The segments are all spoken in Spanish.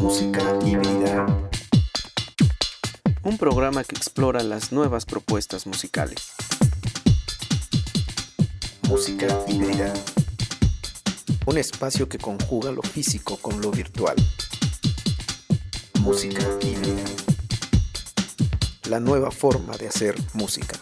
Música híbrida. Un programa que explora las nuevas propuestas musicales. Música híbrida. Un espacio que conjuga lo físico con lo virtual. Música híbrida. La nueva forma de hacer música.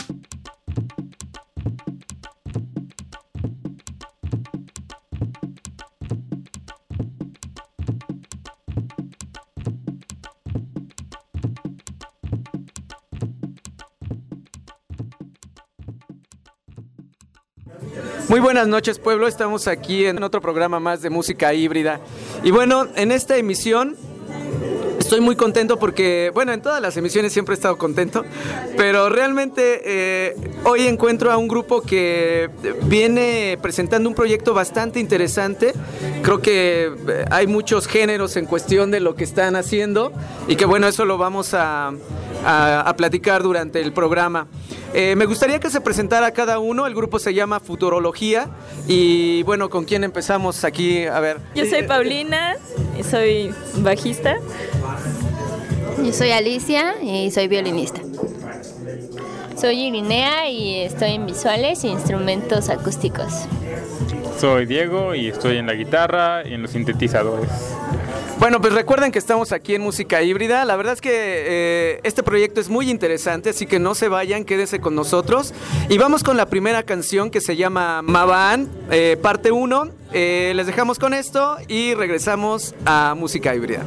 Muy buenas noches, pueblo. Estamos aquí en otro programa más de música híbrida. Y bueno, en esta emisión estoy muy contento porque, bueno, en todas las emisiones siempre he estado contento, pero realmente hoy encuentro a un grupo que viene presentando un proyecto bastante interesante. Creo que hay muchos géneros en cuestión de lo que están haciendo y que, bueno, eso lo vamos a platicar durante el programa. Me gustaría que se presentara cada uno. El grupo se llama Futurología. Y bueno, ¿con quién empezamos aquí? A ver. Yo soy Paulina y soy bajista. Yo soy Alicia y soy violinista. Soy Irinea y estoy en visuales e instrumentos acústicos. Soy Diego y estoy en la guitarra y en los sintetizadores. Bueno, pues recuerden que estamos aquí en Música Híbrida. La verdad es que este proyecto es muy interesante, así que no se vayan, quédense con nosotros. Y vamos con la primera canción que se llama Mabaan, parte 1. Les dejamos con esto y regresamos a Música Híbrida.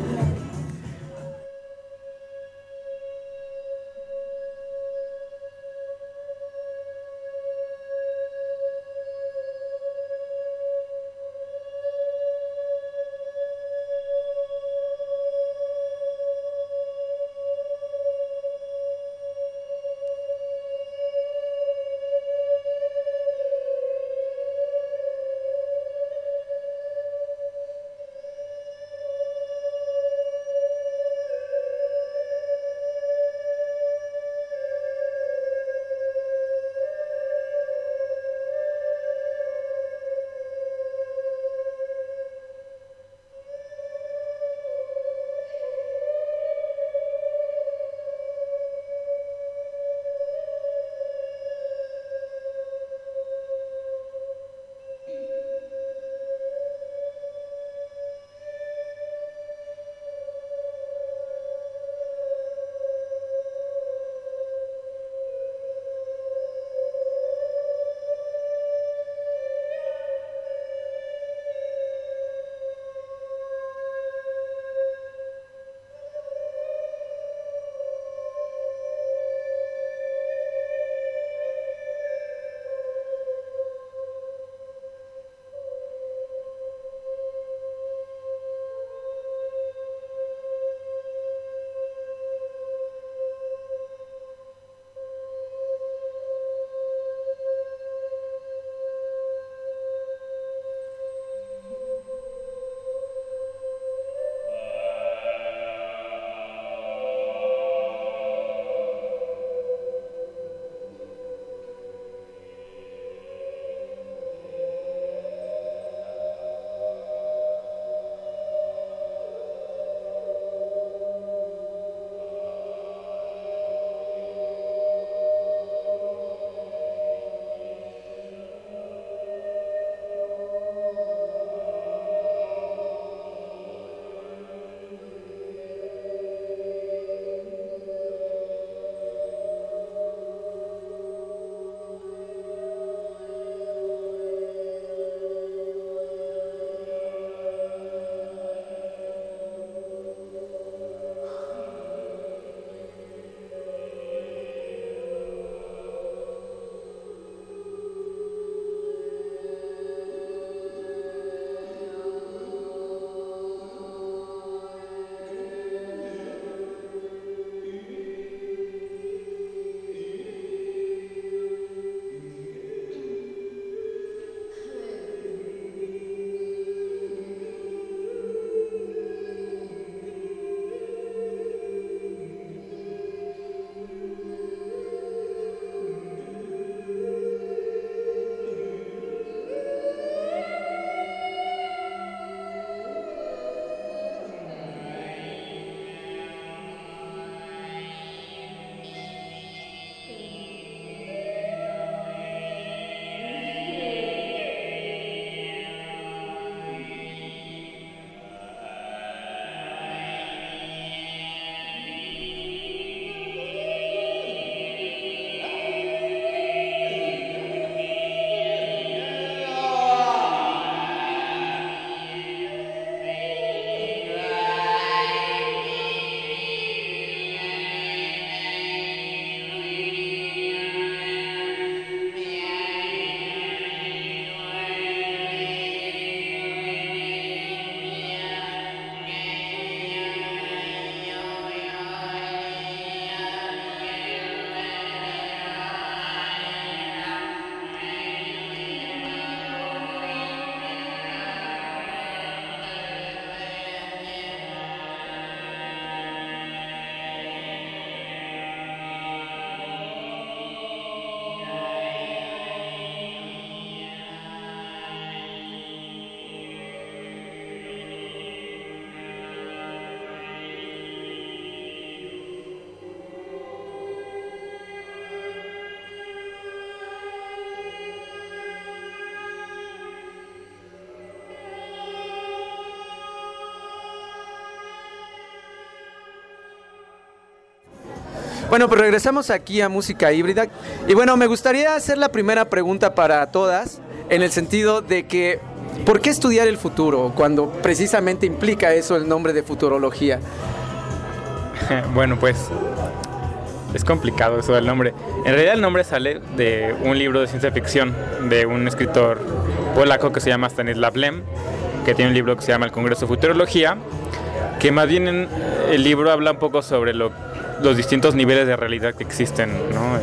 Bueno, pues regresamos aquí a Música Híbrida. Y bueno, me gustaría hacer la primera pregunta para todas, en el sentido de que, ¿por qué estudiar el futuro cuando precisamente implica eso el nombre de futurología? Bueno, pues es complicado eso del nombre. En realidad el nombre sale de un libro de ciencia ficción de un escritor polaco que se llama Stanisław Lem, que tiene un libro que se llama El Congreso de Futurología, que más bien el libro habla un poco sobre los distintos niveles de realidad que existen, ¿no?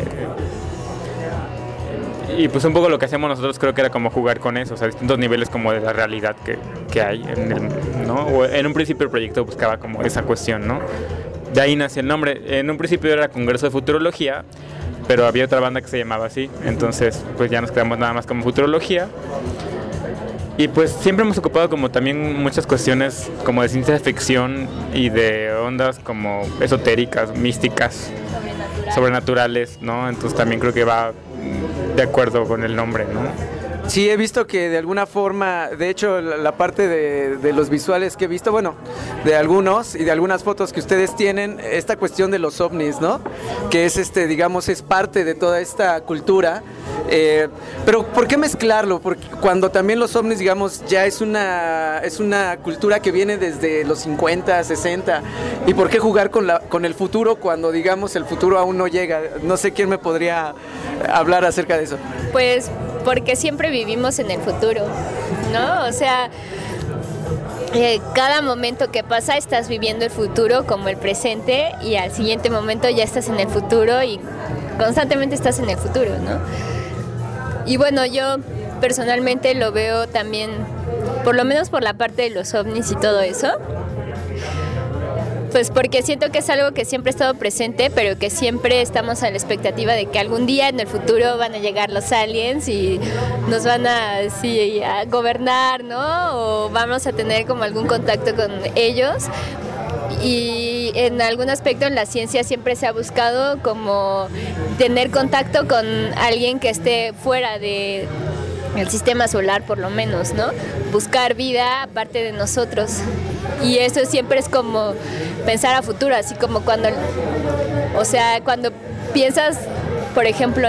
Y pues un poco lo que hacemos nosotros creo que era como jugar con eso, o sea, distintos niveles como de la realidad que hay, ¿no? O en un principio el proyecto buscaba como esa cuestión, ¿no? De ahí nació el nombre. En un principio era Congreso de Futurología, pero había otra banda que se llamaba así, entonces pues ya nos quedamos nada más como Futurología. Y pues siempre hemos ocupado como también muchas cuestiones como de ciencia ficción y de ondas como esotéricas, místicas, sobrenaturales, ¿no? Entonces también creo que va de acuerdo con el nombre, ¿no? Sí, he visto que de alguna forma, de hecho, la parte de los visuales que he visto, bueno, de algunos y de algunas fotos que ustedes tienen, esta cuestión de los ovnis, ¿no? Que es, digamos, es parte de toda esta cultura. Pero ¿por qué mezclarlo? Porque cuando también los ovnis, digamos, ya es una cultura que viene desde los 50, 60, ¿y por qué jugar con el futuro cuando, digamos, el futuro aún no llega? No sé quién me podría hablar acerca de eso. Pues porque siempre vivimos en el futuro, ¿no? O sea, cada momento que pasa estás viviendo el futuro como el presente y al siguiente momento ya estás en el futuro y constantemente estás en el futuro, ¿no? Y bueno, yo personalmente lo veo también, por lo menos por la parte de los ovnis y todo eso, pues porque siento que es algo que siempre ha estado presente, pero que siempre estamos a la expectativa de que algún día en el futuro van a llegar los aliens y nos van a gobernar, ¿no? O vamos a tener como algún contacto con ellos. Y en algún aspecto en la ciencia siempre se ha buscado como tener contacto con alguien que esté fuera de el sistema solar, por lo menos, ¿no? Buscar vida aparte de nosotros. Y eso siempre es como pensar a futuro, así como cuando piensas, por ejemplo,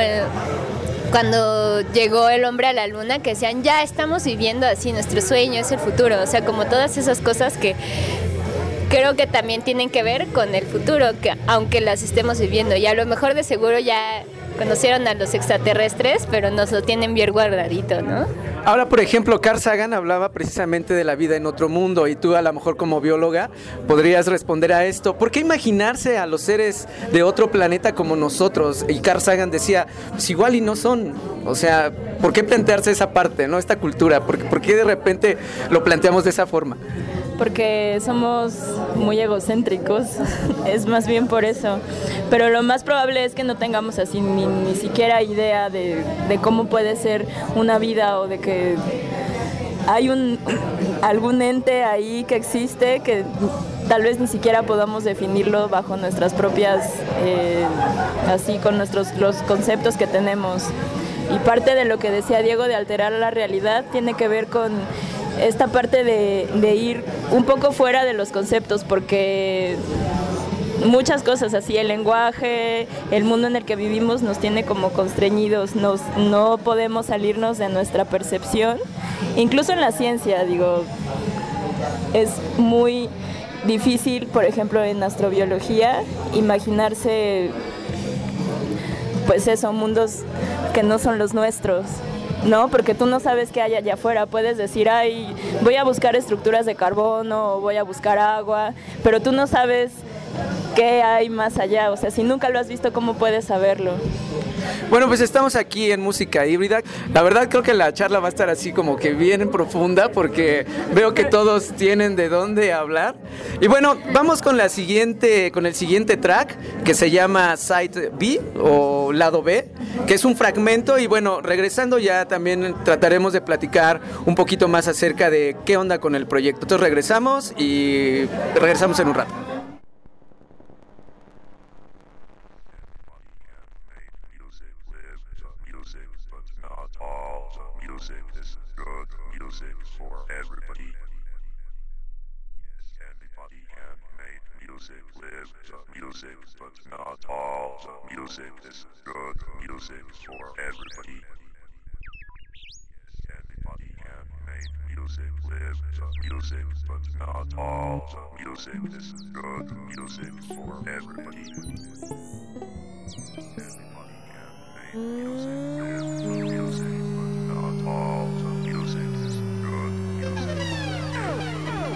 cuando llegó el hombre a la luna, que decían, ya estamos viviendo así, nuestro sueño es el futuro. O sea, como todas esas cosas que creo que también tienen que ver con el futuro, que aunque las estemos viviendo. Y a lo mejor de seguro ya conocieron a los extraterrestres, pero nos lo tienen bien guardadito, ¿no? Ahora, por ejemplo, Carl Sagan hablaba precisamente de la vida en otro mundo y tú a lo mejor como bióloga podrías responder a esto. ¿Por qué imaginarse a los seres de otro planeta como nosotros? Y Carl Sagan decía, pues igual y no son. O sea, ¿por qué plantearse esa parte, no? Esta cultura, ¿por qué de repente lo planteamos de esa forma? Porque somos muy egocéntricos, es más bien por eso. Pero lo más probable es que no tengamos así ni siquiera idea de cómo puede ser una vida o de que hay algún ente ahí que existe que tal vez ni siquiera podamos definirlo bajo nuestras propias, así con los conceptos que tenemos. Y parte de lo que decía Diego de alterar la realidad tiene que ver con esta parte de ir un poco fuera de los conceptos, porque muchas cosas así, el lenguaje, el mundo en el que vivimos nos tiene como constreñidos, no podemos salirnos de nuestra percepción. Incluso en la ciencia, digo, es muy difícil, por ejemplo, en astrobiología, imaginarse, pues eso, mundos que no son los nuestros. No, porque tú no sabes qué hay allá afuera. Puedes decir, voy a buscar estructuras de carbono o voy a buscar agua, pero tú no sabes qué hay más allá. O sea, si nunca lo has visto, ¿cómo puedes saberlo? Bueno, pues estamos aquí en Música Híbrida. La verdad creo que la charla va a estar así como que bien profunda porque veo que todos tienen de dónde hablar. Y bueno, vamos con el siguiente track que se llama Side B o Lado B, que es un fragmento. Y bueno, regresando ya también trataremos de platicar un poquito más acerca de qué onda con el proyecto. Entonces regresamos en un rato. Music is good music for everybody. Yes, and Everybody can make music, live the music, but not all the music is good music for everybody. Everybody can make music, live the music, but not all the music is good music for everybody. Everybody can make music, live the music, but not all the music is good music for everybody.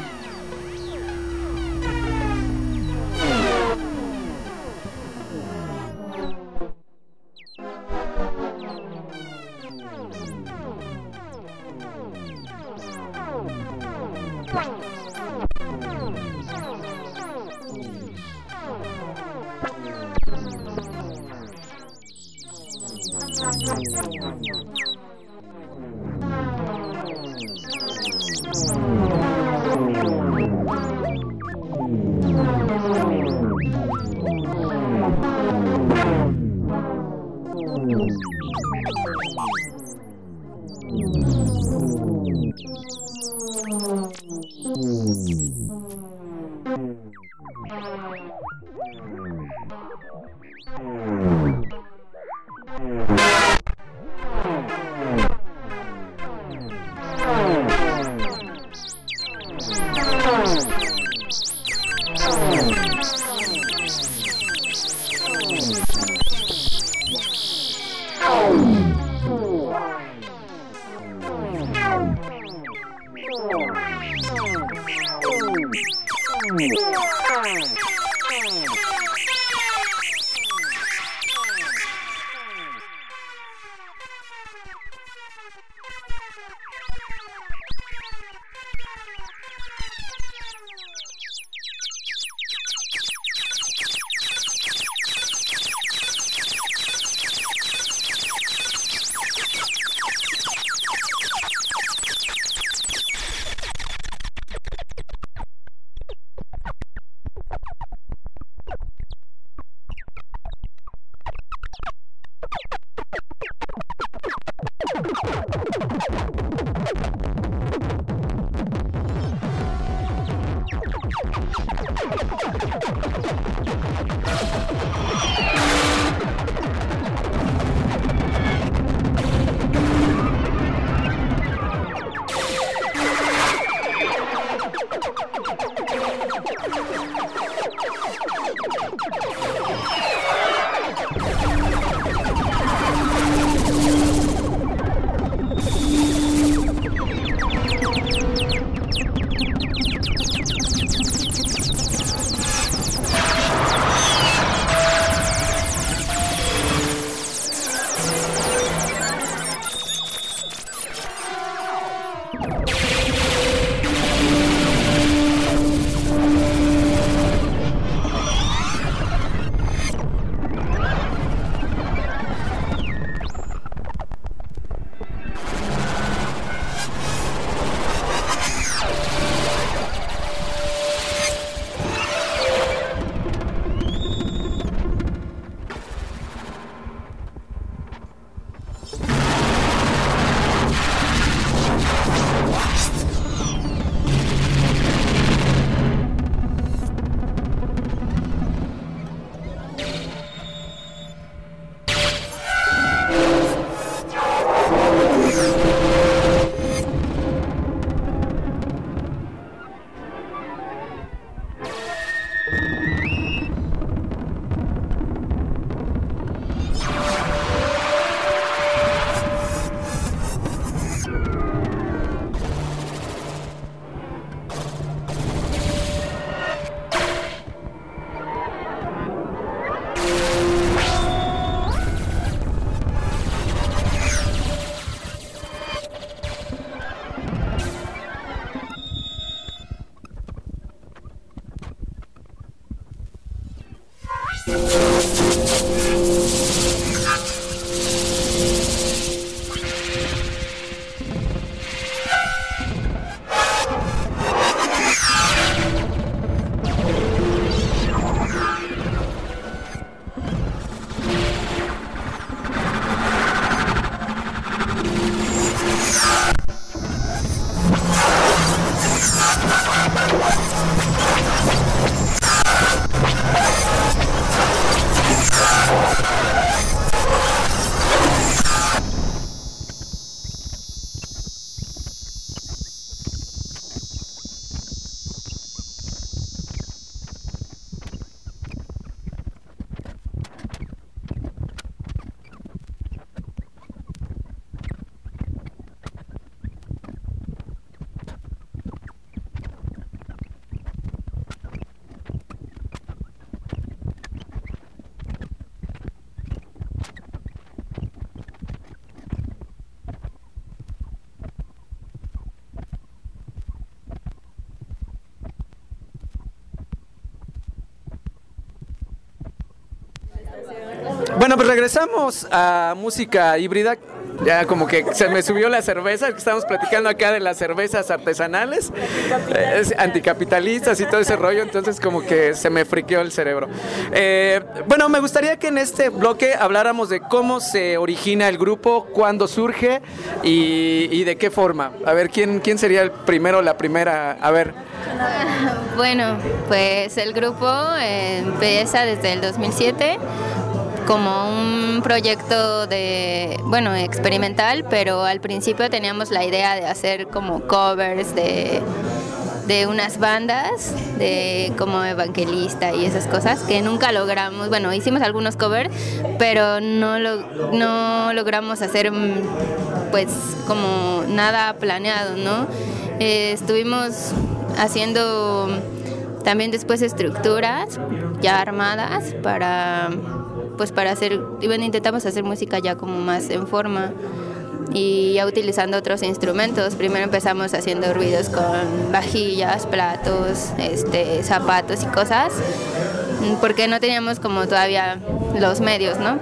Bueno, pues regresamos a música híbrida. Ya como que se me subió la cerveza, que estamos platicando acá de las cervezas artesanales, anticapitalistas y todo ese rollo, entonces como que se me friqueó el cerebro. Bueno, me gustaría que en este bloque habláramos de cómo se origina el grupo, cuándo surge y de qué forma. A ver, ¿quién sería el primero o la primera? A ver. Bueno, pues el grupo empieza desde el 2007 como un proyecto experimental, pero al principio teníamos la idea de hacer como covers de unas bandas de como Evangelista y esas cosas que nunca logramos. Bueno, hicimos algunos covers, pero no logramos hacer pues como nada planeado, ¿no? Estuvimos haciendo también después estructuras ya armadas para hacer, intentamos hacer música ya como más en forma y ya utilizando otros instrumentos. Primero empezamos haciendo ruidos con vajillas, platos, zapatos y cosas, porque no teníamos como todavía los medios, ¿no?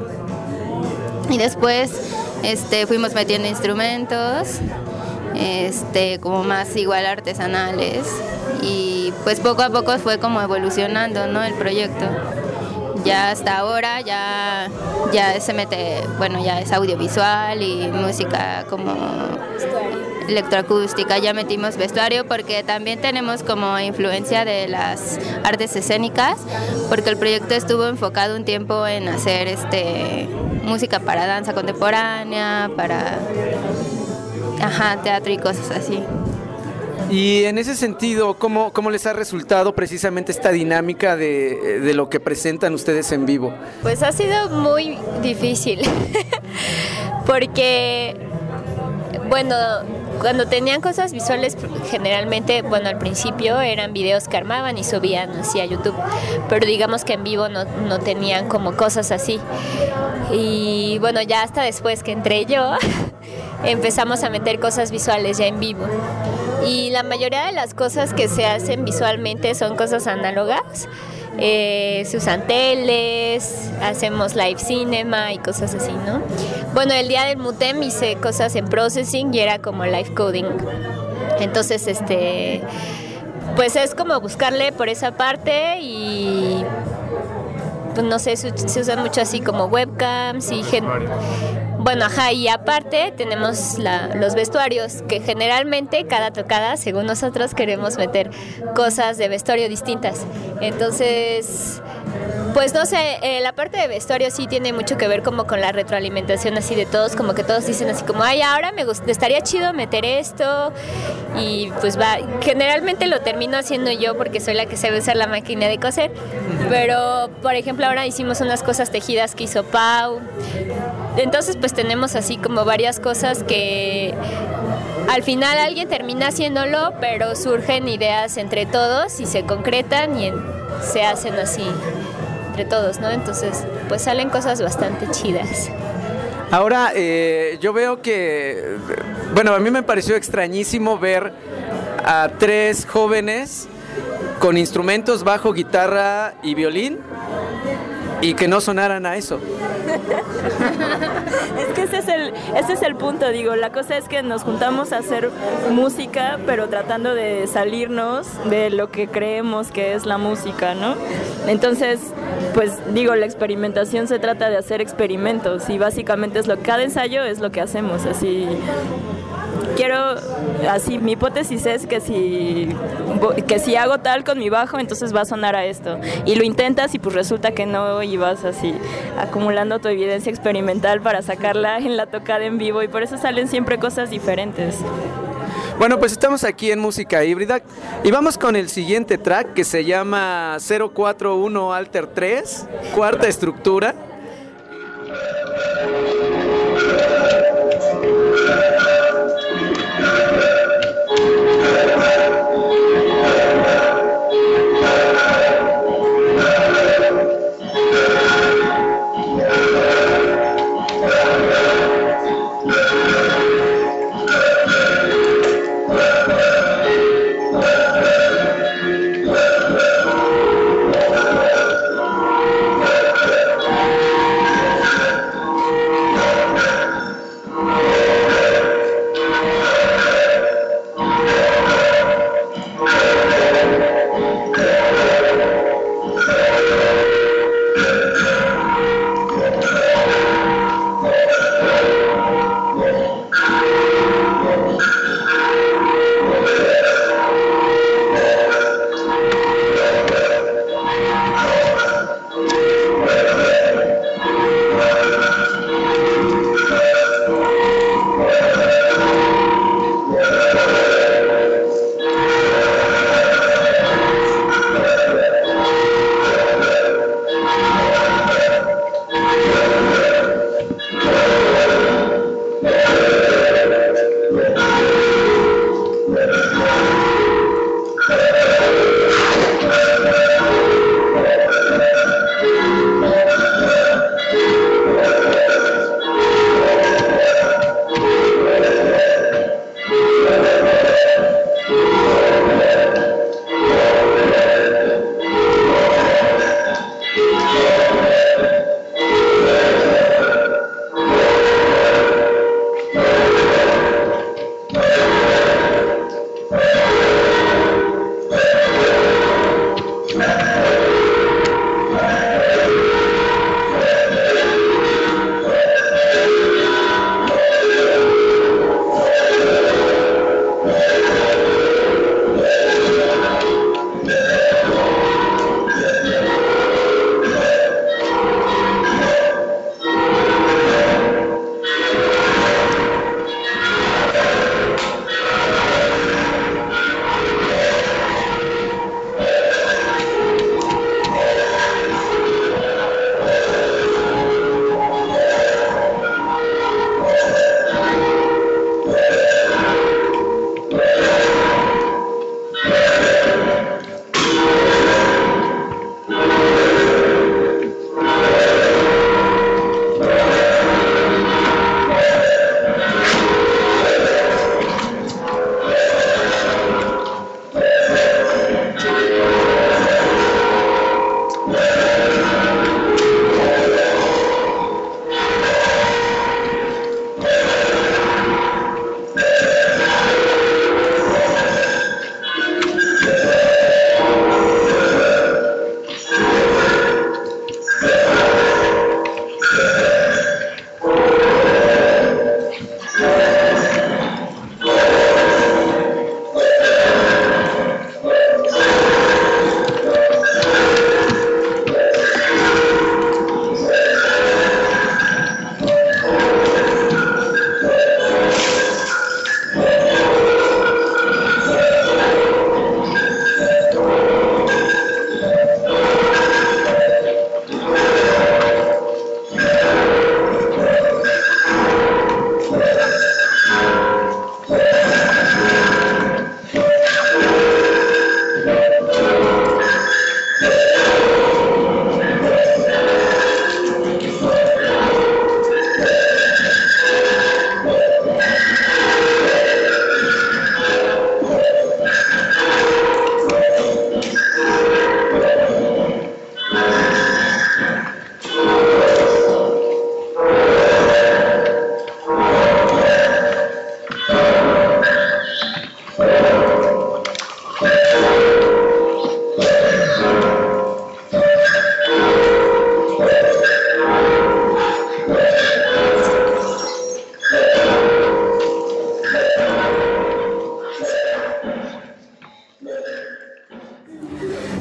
Y después fuimos metiendo instrumentos como más igual artesanales, y pues poco a poco fue como evolucionando, ¿no? El proyecto. Ya hasta ahora ya se mete, ya es audiovisual y música como electroacústica, ya metimos vestuario porque también tenemos como influencia de las artes escénicas, porque el proyecto estuvo enfocado un tiempo en hacer música para danza contemporánea, para teatro y cosas así. Y en ese sentido, ¿cómo les ha resultado precisamente esta dinámica de lo que presentan ustedes en vivo? Pues ha sido muy difícil, porque, cuando tenían cosas visuales, generalmente, al principio eran videos que armaban y subían hacia YouTube, pero digamos que en vivo no tenían como cosas así. Y ya hasta después que entré yo, empezamos a meter cosas visuales ya en vivo. Y la mayoría de las cosas que se hacen visualmente son cosas análogas. Se usan teles, hacemos live cinema y cosas así, ¿no? El día del Mutem hice cosas en processing y era como live coding. Entonces, pues es como buscarle por esa parte y pues no sé, se usan mucho así como webcams y y aparte tenemos los vestuarios, que generalmente cada tocada, según nosotros, queremos meter cosas de vestuario distintas. Entonces, pues no sé, la parte de vestuario sí tiene mucho que ver como con la retroalimentación así de todos, como que todos dicen así como, ahora estaría chido meter esto, y pues generalmente lo termino haciendo yo porque soy la que sabe usar la máquina de coser, pero por ejemplo ahora hicimos unas cosas tejidas que hizo Pau. Entonces pues tenemos así como varias cosas que al final alguien termina haciéndolo, pero surgen ideas entre todos y se concretan y se hacen así entre todos, ¿no? Entonces pues salen cosas bastante chidas. Ahora, yo veo que, a mí me pareció extrañísimo ver a 3 jóvenes con instrumentos, bajo, guitarra y violín, y que no sonaran a eso. Es que ese es el punto, digo, la cosa es que nos juntamos a hacer música, pero tratando de salirnos de lo que creemos que es la música, ¿no? Entonces, pues digo, la experimentación se trata de hacer experimentos y básicamente cada ensayo es lo que hacemos, así. Mi hipótesis es que si hago tal con mi bajo, entonces va a sonar a esto. Y lo intentas y pues resulta que no, y vas así acumulando tu evidencia experimental para sacarla en la tocada en vivo, y por eso salen siempre cosas diferentes. Bueno, pues estamos aquí en Música Híbrida y vamos con el siguiente track que se llama 041 Alter 3, cuarta estructura.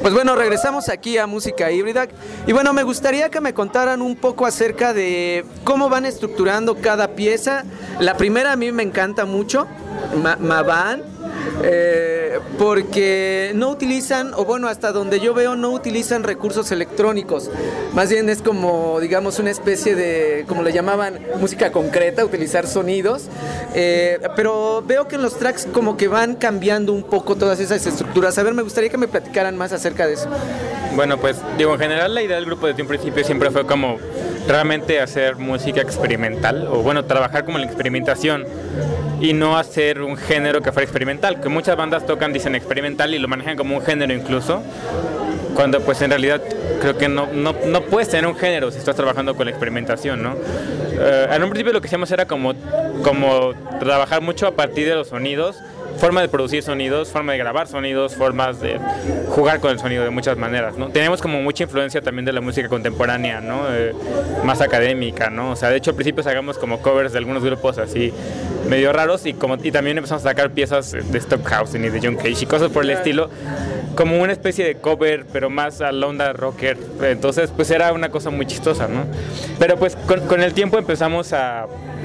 Pues bueno, regresamos aquí a Música Híbrida. Y bueno, me gustaría que me contaran un poco acerca de cómo van estructurando cada pieza. La primera a mí me encanta mucho, Maban. Porque no utilizan, o bueno, hasta donde yo veo, no utilizan recursos electrónicos. Más bien es como, digamos, una especie de, como le llamaban, música concreta, utilizar sonidos. Pero veo que en los tracks como que van cambiando un poco todas esas estructuras. A ver, me gustaría que me platicaran más acerca de eso. Bueno, pues digo, en general la idea del grupo desde un principio siempre fue como realmente hacer música experimental, o bueno, trabajar como en la experimentación y no hacer un género que fuera experimental, que muchas bandas tocan, dicen experimental y lo manejan como un género incluso, cuando pues en realidad creo que no puedes tener un género si estás trabajando con la experimentación, ¿no? En un principio lo que hacíamos era como trabajar mucho a partir de los sonidos, forma de producir sonidos, forma de grabar sonidos, formas de jugar con el sonido de muchas maneras, ¿no? Tenemos como mucha influencia también de la música contemporánea, ¿no? Más académica, ¿no? O sea, de hecho al principio sacamos como covers de algunos grupos así medio raros y también empezamos a sacar piezas de Stockhausen y de John Cage y cosas por el estilo, como una especie de cover, pero más a la onda rocker. Entonces, pues era una cosa muy chistosa, ¿no? Pero pues con el tiempo empezamos a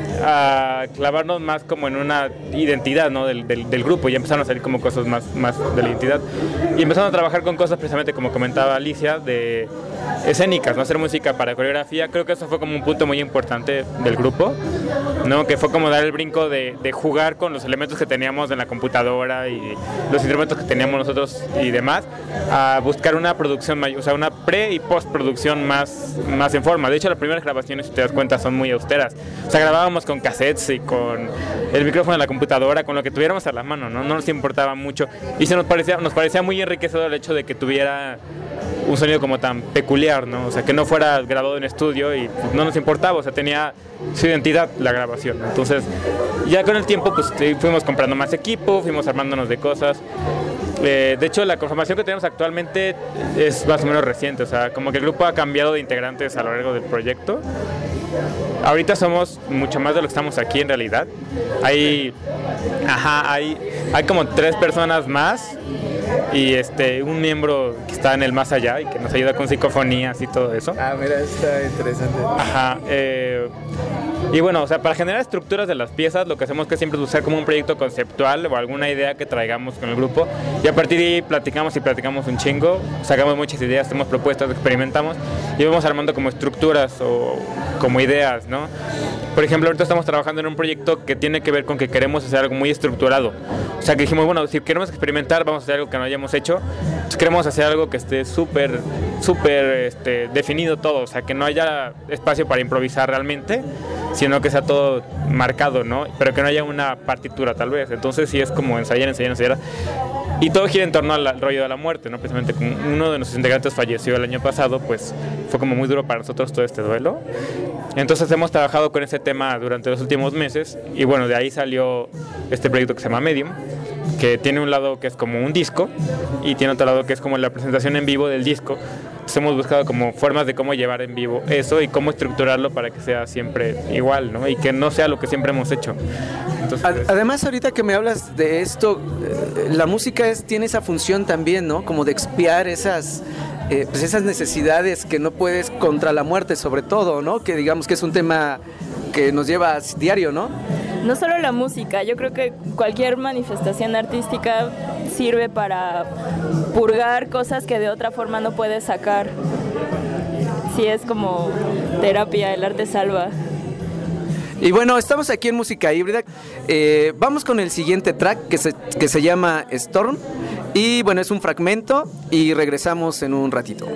clavarnos más como en una identidad, ¿no? del grupo, y empezaron a salir como cosas más de la identidad y empezaron a trabajar con cosas precisamente como comentaba Alicia, de escénicas, no hacer música para coreografía. Creo que eso fue como un punto muy importante del grupo, ¿no? Que fue como dar el brinco de jugar con los elementos que teníamos en la computadora y los instrumentos que teníamos nosotros y demás, a buscar una producción mayor, o sea, una pre y postproducción más en forma. De hecho, las primeras grabaciones, si te das cuenta, son muy austeras. O sea, grabábamos con cassettes y con el micrófono de la computadora, con lo que tuviéramos a la mano, ¿no? No nos importaba mucho y nos parecía muy enriquecedor el hecho de que tuviera un sonido como tan peculiar, ¿no? O sea, que no fuera grabado en estudio y pues, no nos importaba, o sea, tenía su identidad la grabación. Entonces, ya con el tiempo, pues fuimos comprando más equipo, fuimos armándonos de cosas. De hecho, la conformación que tenemos actualmente es más o menos reciente, o sea, como que el grupo ha cambiado de integrantes a lo largo del proyecto. Ahorita somos mucho más de lo que estamos aquí en realidad. Hay como 3 personas más y un miembro que está en el más allá y que nos ayuda con psicofonías y todo eso. Ah, mira, está interesante. Ajá. Y bueno, o sea, para generar estructuras de las piezas, lo que hacemos que siempre es buscar como un proyecto conceptual o alguna idea que traigamos con el grupo, y a partir de ahí platicamos un chingo, sacamos muchas ideas, hacemos propuestas, experimentamos y vamos armando como estructuras o como ideas, ¿no? Por ejemplo, ahorita estamos trabajando en un proyecto que tiene que ver con que queremos hacer algo muy estructurado. O sea, que dijimos, bueno, si queremos experimentar, vamos a hacer algo que no hayamos hecho. Entonces, queremos hacer algo que esté súper definido todo. O sea, que no haya espacio para improvisar realmente, sino que sea todo marcado, ¿no? Pero que no haya una partitura, tal vez. Entonces, sí es como ensayar. Y todo gira en torno al rollo de la muerte, ¿no? Precisamente como uno de nuestros integrantes falleció el año pasado, pues fue como muy duro para nosotros todo este duelo. Entonces hemos trabajado con ese tema durante los últimos meses y bueno, de ahí salió este proyecto que se llama Medium, que tiene un lado que es como un disco y tiene otro lado que es como la presentación en vivo del disco. Entonces hemos buscado como formas de cómo llevar en vivo eso y cómo estructurarlo para que sea siempre igual, ¿no? Y que no sea lo que siempre hemos hecho. Entonces, además, ahorita que me hablas de esto, la música tiene esa función también, ¿no? Como de expiar esas necesidades que no puedes contra la muerte, sobre todo, ¿no? Que digamos que es un tema que nos lleva diario, ¿no? No solo la música, yo creo que cualquier manifestación artística sirve para purgar cosas que de otra forma no puedes sacar. Sí, es como terapia, el arte salva. Y bueno, estamos aquí en Música Híbrida. Vamos con el siguiente track que se llama Storm. Y bueno, es un fragmento y regresamos en un ratito.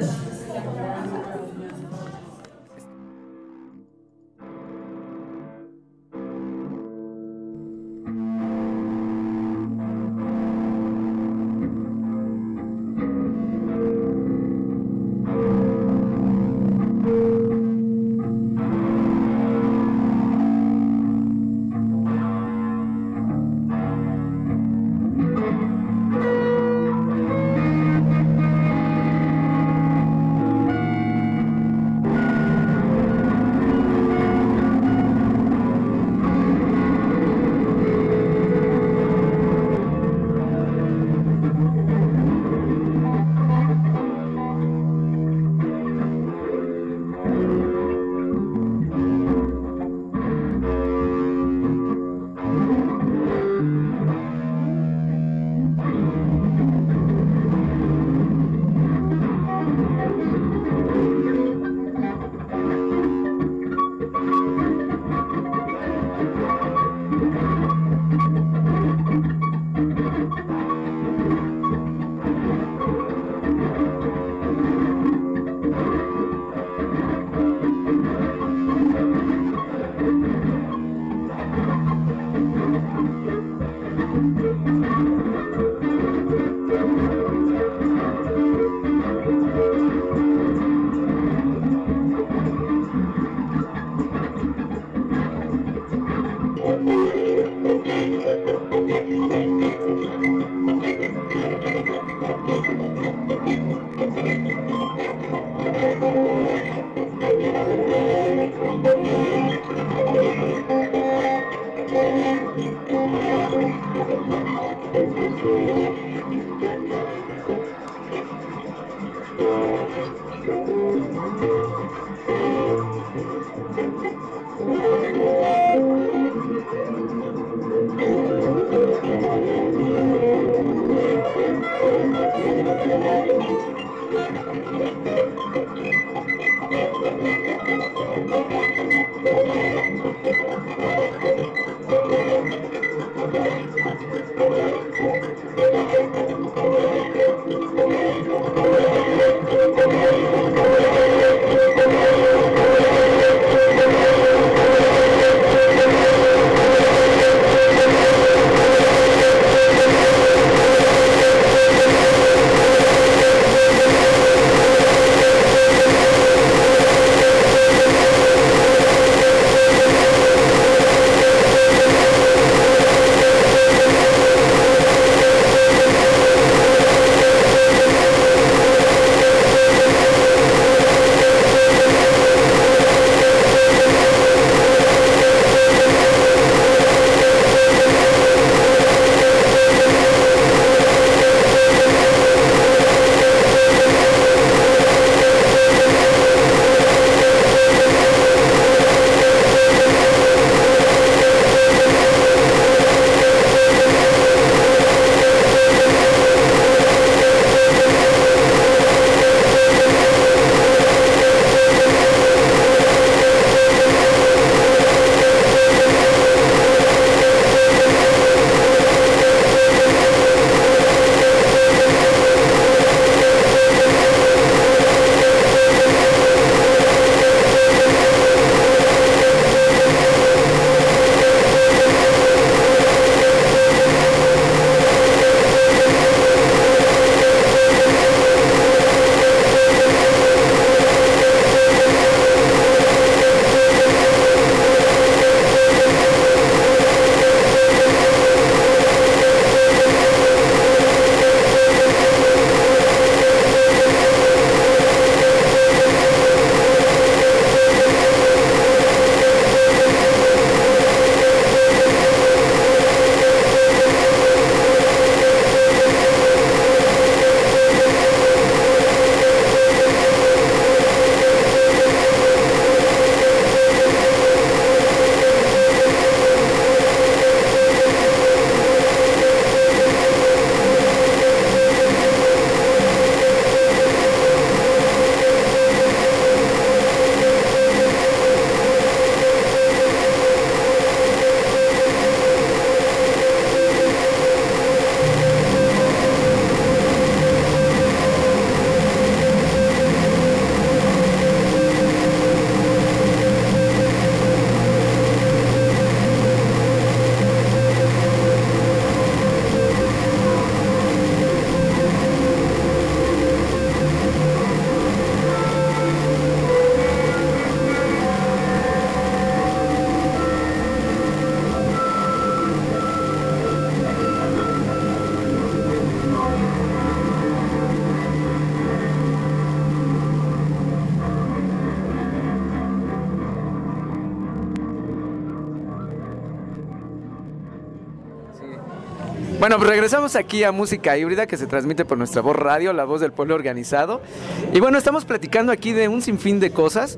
Bueno, pues regresamos aquí a Música Híbrida, que se transmite por nuestra voz radio, la voz del pueblo organizado. Y bueno, estamos platicando aquí de un sinfín de cosas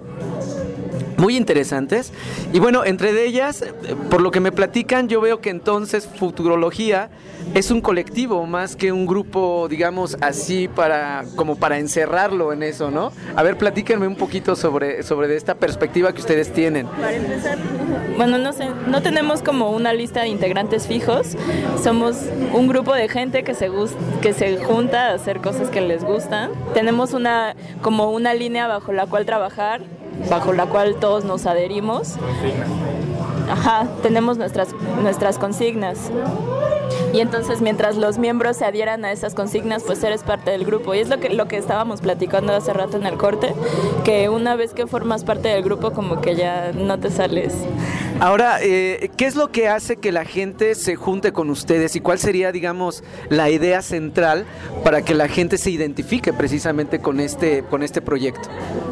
muy interesantes. Y bueno, entre de ellas, por lo que me platican, yo veo que entonces Futurología es un colectivo más que un grupo, digamos así, como para encerrarlo en eso, ¿no? A ver, platíquenme un poquito sobre esta perspectiva que ustedes tienen. Para empezar, bueno, no tenemos como una lista de integrantes fijos. Somos un grupo de gente que se junta a hacer cosas que les gustan. Tenemos como una línea bajo la cual trabajar, bajo la cual todos nos adherimos. Ajá, tenemos nuestras consignas. y entonces mientras los miembros se adhieran a esas consignas, pues eres parte del grupo. Y es lo que estábamos platicando hace rato en el corte, que una vez que formas parte del grupo, como que ya no te sales. Ahora, ¿qué es lo que hace que la gente se junte con ustedes y cuál sería, digamos, la idea central para que la gente se identifique precisamente con este proyecto?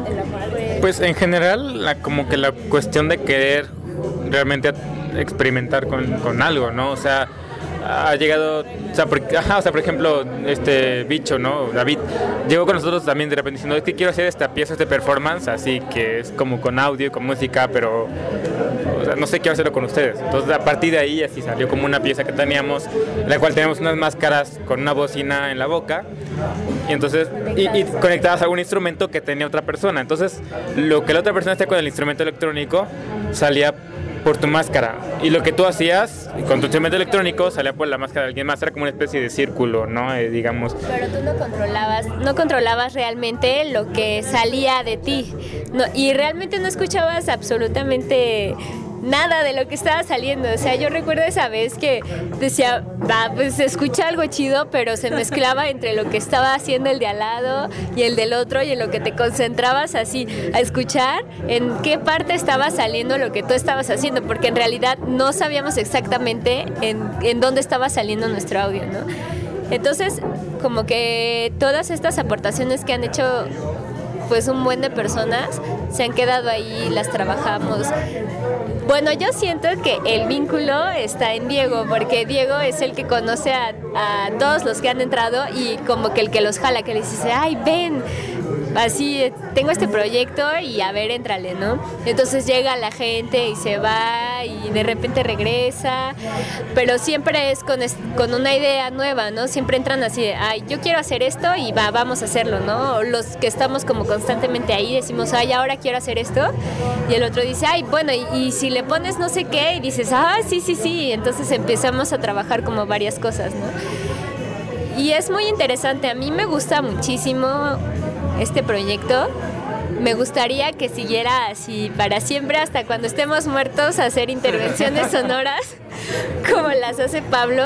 Pues en general, como que la cuestión de querer realmente experimentar con algo, ¿no? O sea, ha llegado, por ejemplo, este bicho, ¿no? David, llegó con nosotros también de repente diciendo, es que quiero hacer esta pieza, este performance, así que es como con audio y con música, pero o sea, no sé, quiero hacerlo con ustedes. Entonces, a partir de ahí, así salió como una pieza que teníamos, en la cual teníamos unas máscaras con una bocina en la boca, y entonces, y conectadas a algún instrumento que tenía otra persona. Entonces, lo que la otra persona hacía con el instrumento electrónico salía por tu máscara, y lo que tú hacías con tu instrumento electrónico salía por la máscara de alguien más. Era como una especie de círculo, ¿no? Digamos. Pero tú no controlabas realmente lo que salía de ti, no, y realmente no escuchabas absolutamente nada de lo que estaba saliendo. O sea, yo recuerdo esa vez que decía, pues se escucha algo chido, pero se mezclaba entre lo que estaba haciendo el de al lado y el del otro, y en lo que te concentrabas así a escuchar en qué parte estaba saliendo lo que tú estabas haciendo, porque en realidad no sabíamos exactamente en dónde estaba saliendo nuestro audio, ¿no? Entonces, como que todas estas aportaciones que han hecho pues un buen de personas se han quedado ahí, las trabajamos. Bueno, yo siento que el vínculo está en Diego, porque Diego es el que conoce a todos los que han entrado, y como que el que los jala, que les dice, ay, ven, así, tengo este proyecto y a ver, éntrale, ¿no? Entonces llega la gente y se va y de repente regresa, pero siempre es con una idea nueva, ¿no? Siempre entran así de, ay, yo quiero hacer esto y vamos a hacerlo, ¿no? O los que estamos como constantemente ahí decimos, ay, ahora quiero hacer esto, y el otro dice, ay, bueno, y si le pones no sé qué, y dices, ah, sí, y entonces empezamos a trabajar como varias cosas, ¿no? Y es muy interesante, a mí me gusta muchísimo este proyecto. Me gustaría que siguiera así para siempre, hasta cuando estemos muertos, hacer intervenciones sonoras como las hace Pablo,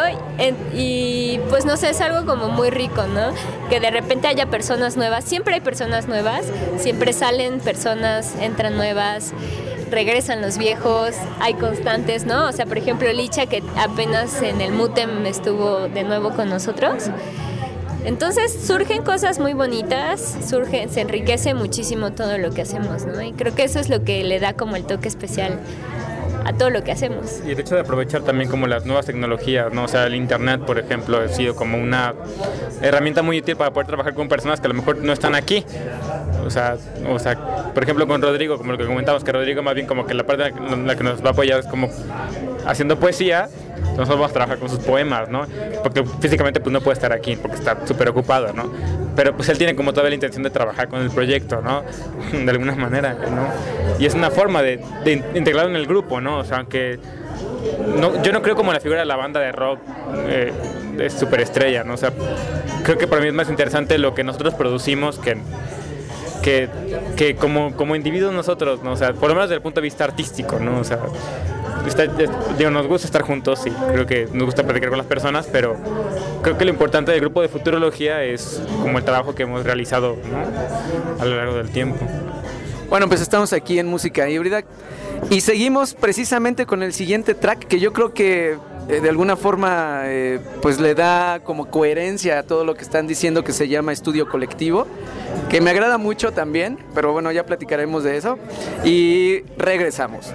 y pues no sé, es algo como muy rico, ¿no? Que de repente haya personas nuevas, siempre hay personas nuevas, siempre salen personas, entran nuevas, regresan los viejos, hay constantes, ¿no? O sea, por ejemplo, Licha, que apenas en el Mutem estuvo de nuevo con nosotros. Entonces surgen cosas muy bonitas, se enriquece muchísimo todo lo que hacemos, ¿no? Y creo que eso es lo que le da como el toque especial a todo lo que hacemos. Y el hecho de aprovechar también como las nuevas tecnologías, ¿no? O sea, el internet, por ejemplo, ha sido como una herramienta muy útil para poder trabajar con personas que a lo mejor no están aquí. O sea, por ejemplo, con Rodrigo, como lo que comentamos, que Rodrigo más bien como que la parte en la que nos va a apoyar es como haciendo poesía. Nosotros vamos a trabajar con sus poemas, ¿no? Porque físicamente pues no puede estar aquí porque está súper ocupado, ¿no? Pero pues él tiene como toda la intención de trabajar con el proyecto, ¿no? De alguna manera, ¿no? Y es una forma de integrarlo en el grupo, ¿no? O sea, aunque yo no creo como la figura de la banda de rock de superestrella, ¿no? O sea, creo que para mí es más interesante lo que nosotros producimos que como individuos nosotros, ¿no? O sea, por lo menos desde el punto de vista artístico, ¿no? O sea, nos gusta estar juntos y creo que nos gusta platicar con las personas, pero creo que lo importante del grupo de Futurología es como el trabajo que hemos realizado, ¿no? A lo largo del tiempo. Bueno, pues estamos aquí en Música Híbrida y seguimos precisamente con el siguiente track, que yo creo que de alguna forma pues le da como coherencia a todo lo que están diciendo, que se llama Estudio Colectivo, que me agrada mucho también, pero bueno, ya platicaremos de eso y regresamos.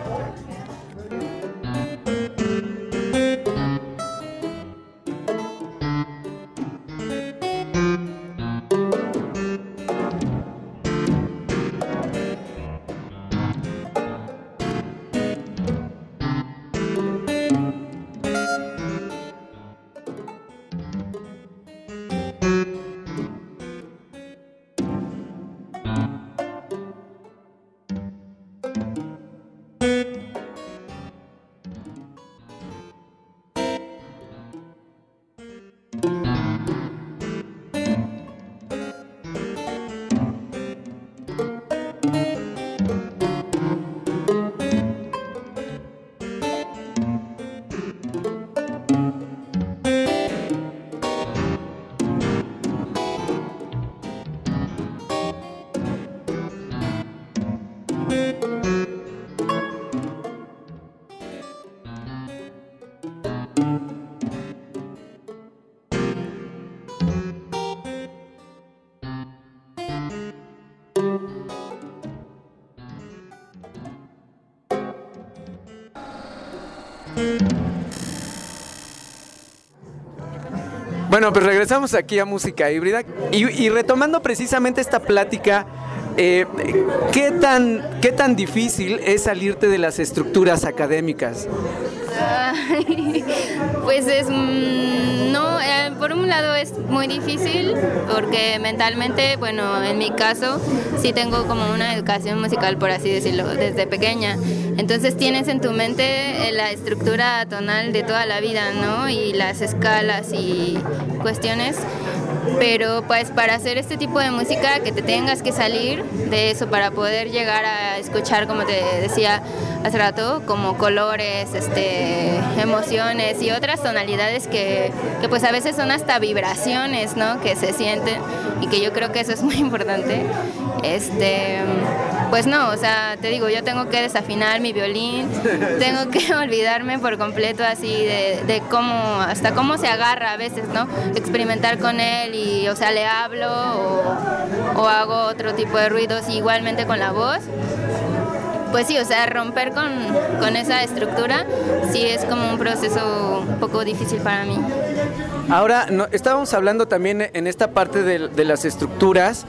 Bueno, pues regresamos aquí a Música Híbrida y retomando precisamente esta plática, ¿qué tan difícil es salirte de las estructuras académicas? Ay, pues no, por un lado es muy difícil porque mentalmente, bueno, en mi caso sí tengo como una educación musical, por así decirlo, desde pequeña. Entonces tienes en tu mente la estructura tonal de toda la vida, ¿no? Y las escalas y cuestiones. Pero pues para hacer este tipo de música que te tengas que salir de eso para poder llegar a escuchar, como te decía hace rato, como colores, emociones y otras tonalidades que pues a veces son hasta vibraciones, ¿no? Que se sienten y que yo creo que eso es muy importante. Pues no, o sea, te digo, yo tengo que desafinar mi violín, tengo que olvidarme por completo así de cómo, hasta cómo se agarra a veces, ¿no? Experimentar con él y, o sea, le hablo o hago otro tipo de ruidos, igualmente con la voz. Pues sí, o sea, romper con esa estructura sí es como un proceso un poco difícil para mí. Ahora, estábamos hablando también en esta parte de las estructuras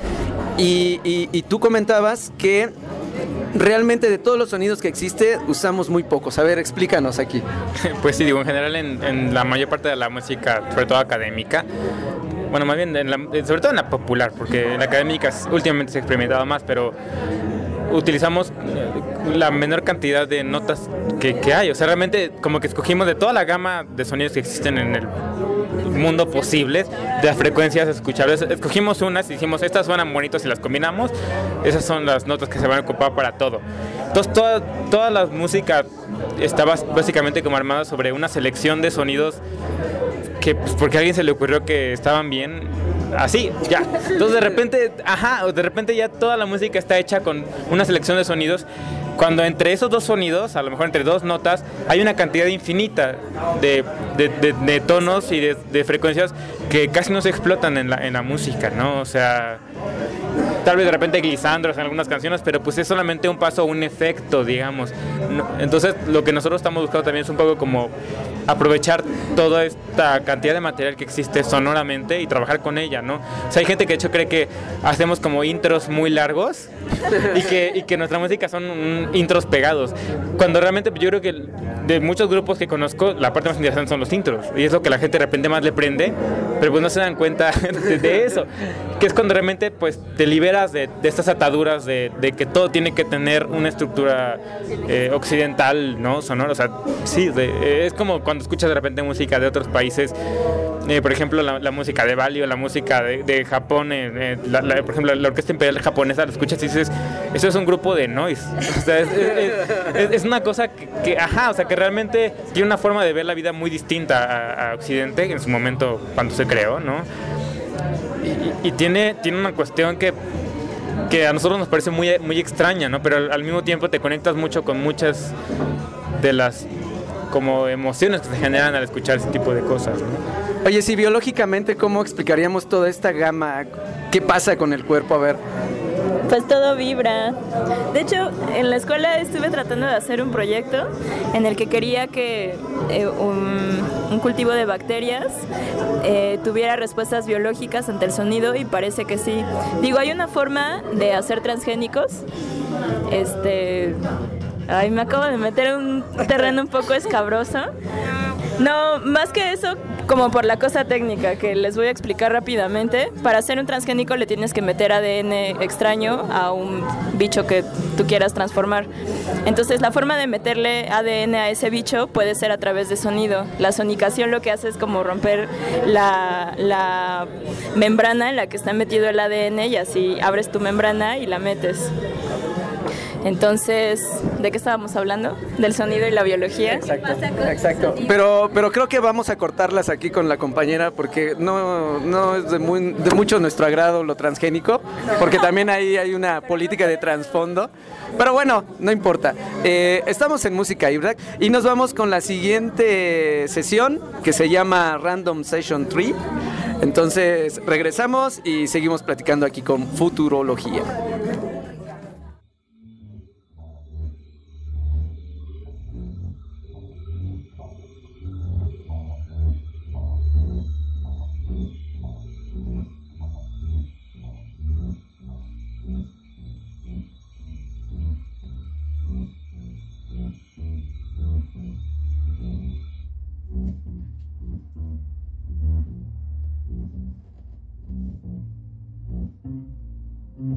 y tú comentabas que realmente de todos los sonidos que existe usamos muy pocos. A ver, explícanos aquí. Pues sí, digo, en general en la mayor parte de la música, sobre todo académica, bueno, más bien sobre todo en la popular, porque en la académica últimamente se ha experimentado más, pero utilizamos la menor cantidad de notas que hay. O sea, realmente como que escogimos de toda la gama de sonidos que existen en el mundo posibles, de las frecuencias escuchables, escogimos unas y dijimos, estas suenan bonitos y las combinamos, esas son las notas que se van a ocupar para todo. Entonces toda la música estaba básicamente como armada sobre una selección de sonidos que pues, porque a alguien se le ocurrió que estaban bien así, ya. Entonces de repente ya toda la música está hecha con una selección de sonidos, cuando entre esos dos sonidos, a lo mejor entre dos notas, hay una cantidad infinita de tonos y de frecuencias que casi no se explotan en la música, ¿no? O sea, tal vez de repente hay glisandros en algunas canciones, pero pues es solamente un paso, un efecto, digamos. Entonces lo que nosotros estamos buscando también es un poco como aprovechar toda esta cantidad de material que existe sonoramente y trabajar con ella, ¿no? O sea, hay gente que de hecho cree que hacemos como intros muy largos y que nuestra música son intros pegados, cuando realmente yo creo que de muchos grupos que conozco la parte más interesante son los intros y es lo que la gente de repente más le prende, pero pues no se dan cuenta de eso, que es cuando realmente pues te liberas de estas ataduras de que todo tiene que tener una estructura occidental, ¿no? Sonora. O sea, sí, es como cuando escuchas de repente música de otros países, por ejemplo la música de Bali o la música de Japón, por ejemplo la orquesta imperial japonesa, la escuchas y dices, eso es un grupo de noise. O sea, es una cosa o sea, que realmente tiene una forma de ver la vida muy distinta a Occidente en su momento cuando se creó, ¿no? Y tiene una cuestión que a nosotros nos parece muy, muy extraña, ¿no? Pero al mismo tiempo te conectas mucho con muchas de las como emociones que se generan al escuchar ese tipo de cosas, ¿no? Oye, si biológicamente, ¿cómo explicaríamos toda esta gama? ¿Qué pasa con el cuerpo? A ver. Pues todo vibra. De hecho, en la escuela estuve tratando de hacer un proyecto en el que quería que un cultivo de bacterias tuviera respuestas biológicas ante el sonido y parece que sí. Digo, hay una forma de hacer transgénicos. Ay, me acabo de meter en un terreno un poco escabroso. No, más que eso, como por la cosa técnica que les voy a explicar rápidamente. Para hacer un transgénico le tienes que meter ADN extraño a un bicho que tú quieras transformar. Entonces la forma de meterle ADN a ese bicho puede ser a través de sonido. La sonicación lo que hace es como romper la membrana en la que está metido el ADN y así abres tu membrana y la metes. Entonces, ¿de qué estábamos hablando? Del sonido y la biología. Exacto. Pero creo que vamos a cortarlas aquí con la compañera porque no es de mucho nuestro agrado lo transgénico, porque también ahí hay una política de trasfondo. Pero bueno, no importa. Estamos en Música Híbrida y nos vamos con la siguiente sesión que se llama Random Session 3. Entonces, regresamos y seguimos platicando aquí con Futurología.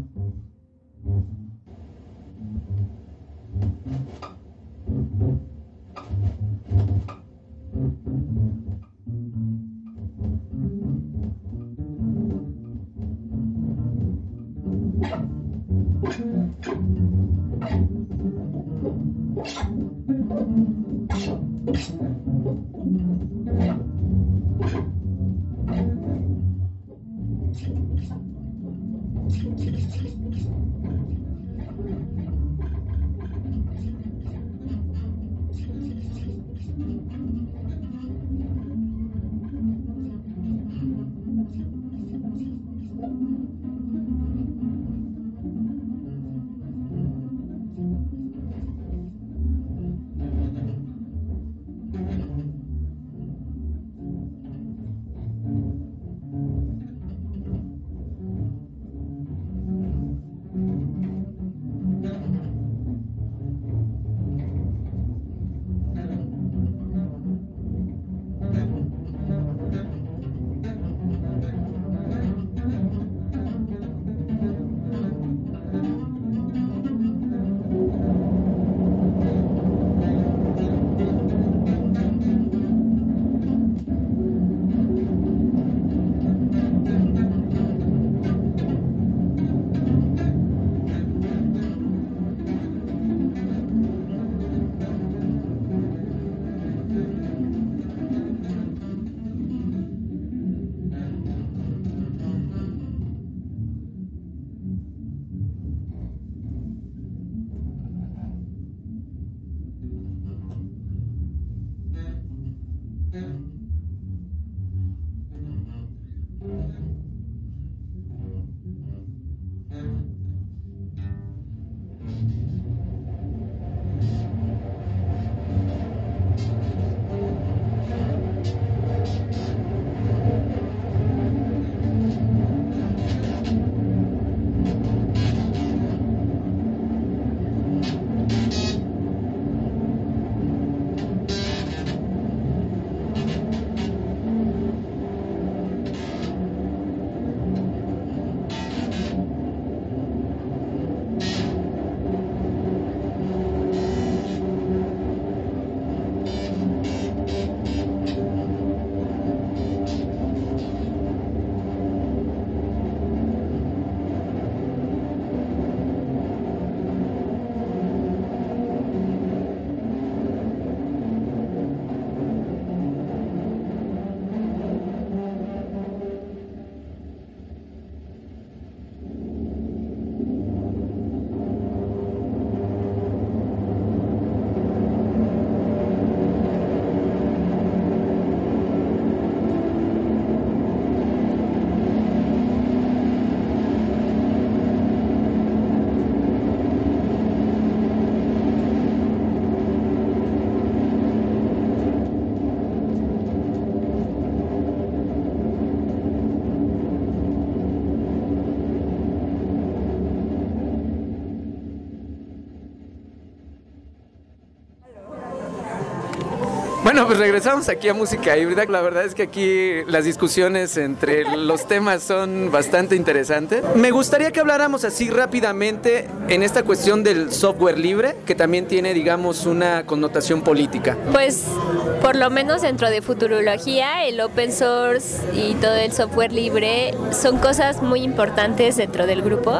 Bueno, pues regresamos aquí a Música Híbrida. La verdad es que aquí las discusiones entre los temas son bastante interesantes. Me gustaría que habláramos así rápidamente en esta cuestión del software libre, que también tiene, digamos, una connotación política. Pues, por lo menos dentro de futurología, el open source y todo el software libre son cosas muy importantes dentro del grupo.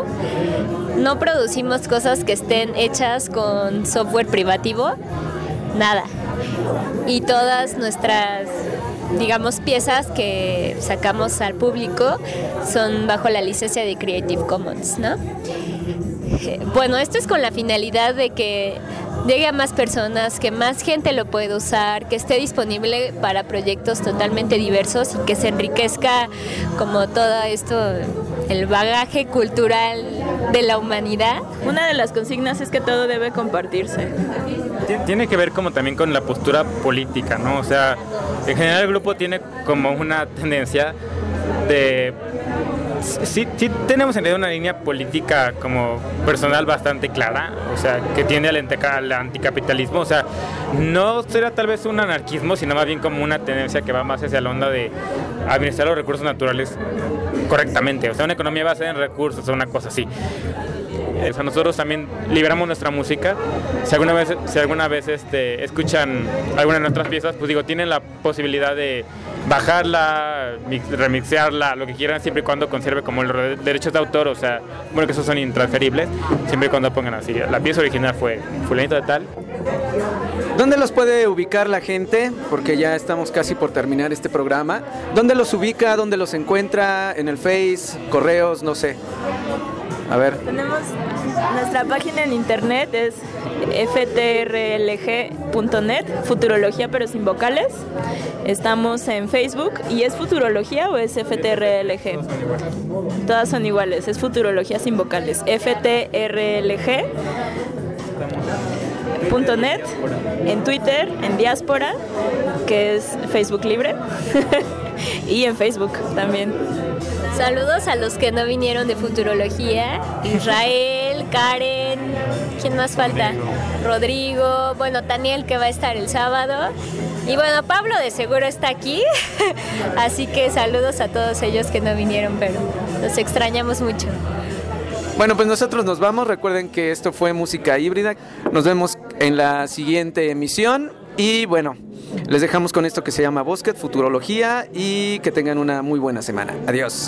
No producimos cosas que estén hechas con software privativo, nada. Y todas nuestras, digamos, piezas que sacamos al público son bajo la licencia de Creative Commons, ¿no? Bueno, esto es con la finalidad de que llegue a más personas, que más gente lo pueda usar, que esté disponible para proyectos totalmente diversos y que se enriquezca como todo esto, el bagaje cultural de la humanidad. Una de las consignas es que todo debe compartirse. Tiene que ver como también con la postura política, ¿no? O sea, en general el grupo tiene como una tendencia de sí tenemos en realidad una línea política como personal bastante clara, o sea, que tiende al anticapitalismo, o sea, no será tal vez un anarquismo, sino más bien como una tendencia que va más hacia la onda de administrar los recursos naturales correctamente, o sea, una economía basada en recursos o una cosa así. O sea, nosotros también liberamos nuestra música. Si alguna vez escuchan alguna de nuestras piezas, pues digo, tienen la posibilidad de bajarla, remixearla, lo que quieran, siempre y cuando conserve como los derechos de autor, o sea, bueno, que esos son intransferibles, siempre y cuando pongan así. La pieza original fue fulanito de tal. ¿Dónde los puede ubicar la gente? Porque ya estamos casi por terminar este programa. ¿Dónde los ubica? ¿Dónde los encuentra? ¿En el Face? ¿Correos? No sé. A ver. Tenemos nuestra página en internet, es ftrlg.net, Futurología pero sin vocales. Estamos en Facebook y ¿es Futurología o es FTRLG? Todas son iguales, es Futurología sin vocales, FTRLG.net, en Twitter, en Diáspora, que es Facebook Libre, y en Facebook también. Saludos a los que no vinieron de Futurología, Israel, Karen, ¿quién más falta? Rodrigo, bueno, Daniel que va a estar el sábado. Y bueno, Pablo de seguro está aquí, así que saludos a todos ellos que no vinieron, pero los extrañamos mucho. Bueno, pues nosotros nos vamos. Recuerden que esto fue Música Híbrida. Nos vemos en la siguiente emisión. Y bueno, les dejamos con esto que se llama Bosquet, Futurología, y que tengan una muy buena semana. Adiós.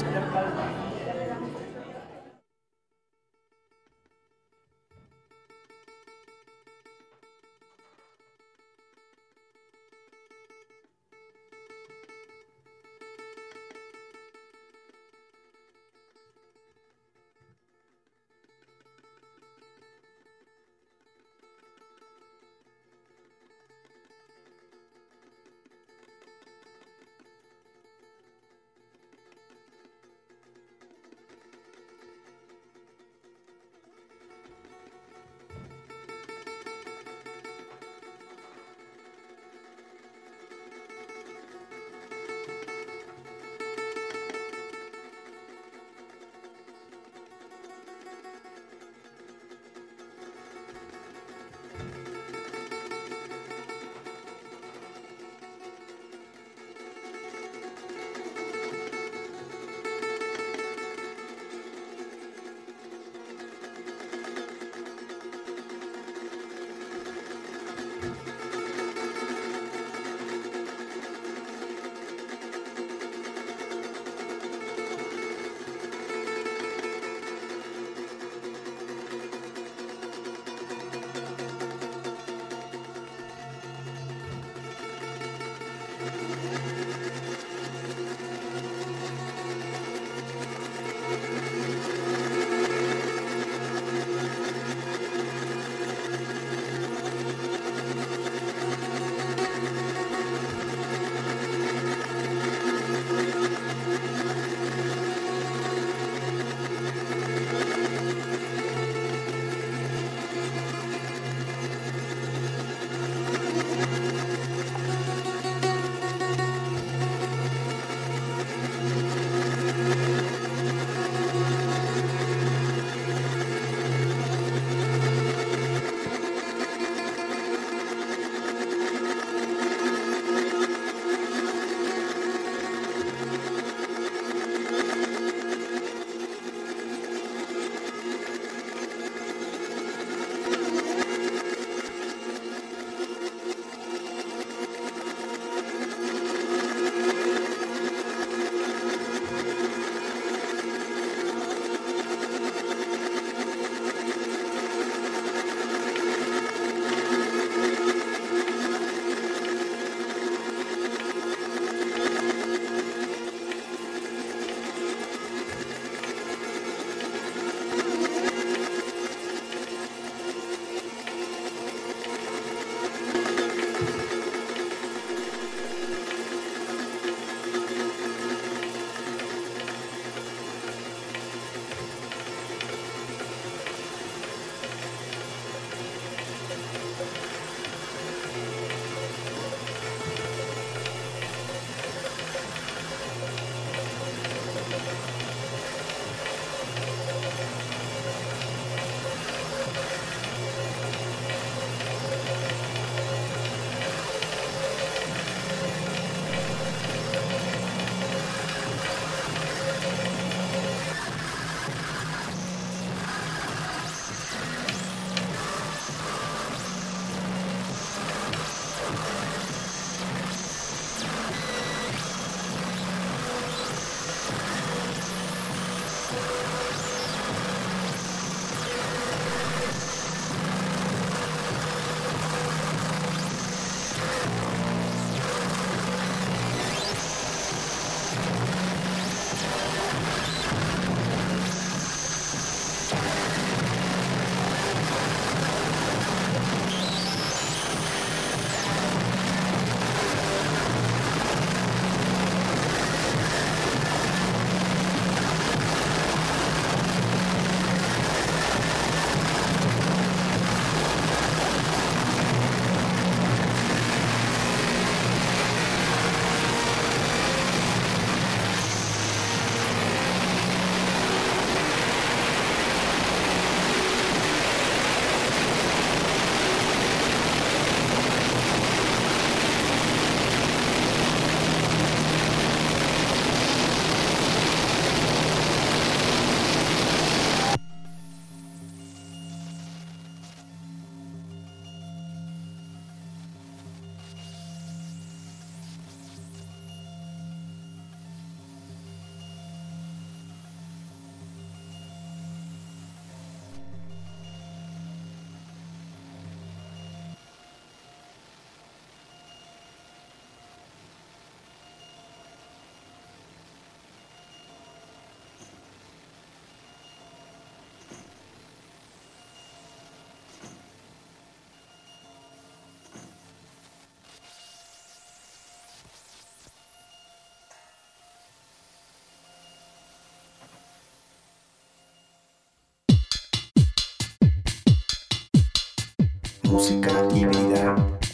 Música híbrida.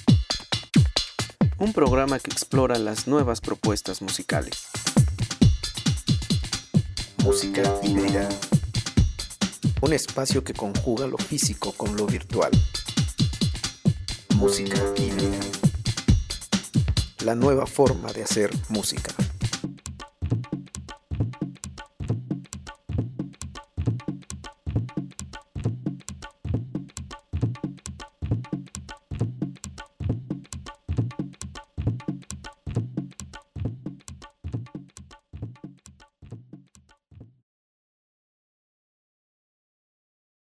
Un programa que explora las nuevas propuestas musicales. Música híbrida. Un espacio que conjuga lo físico con lo virtual. Música híbrida. La nueva forma de hacer música.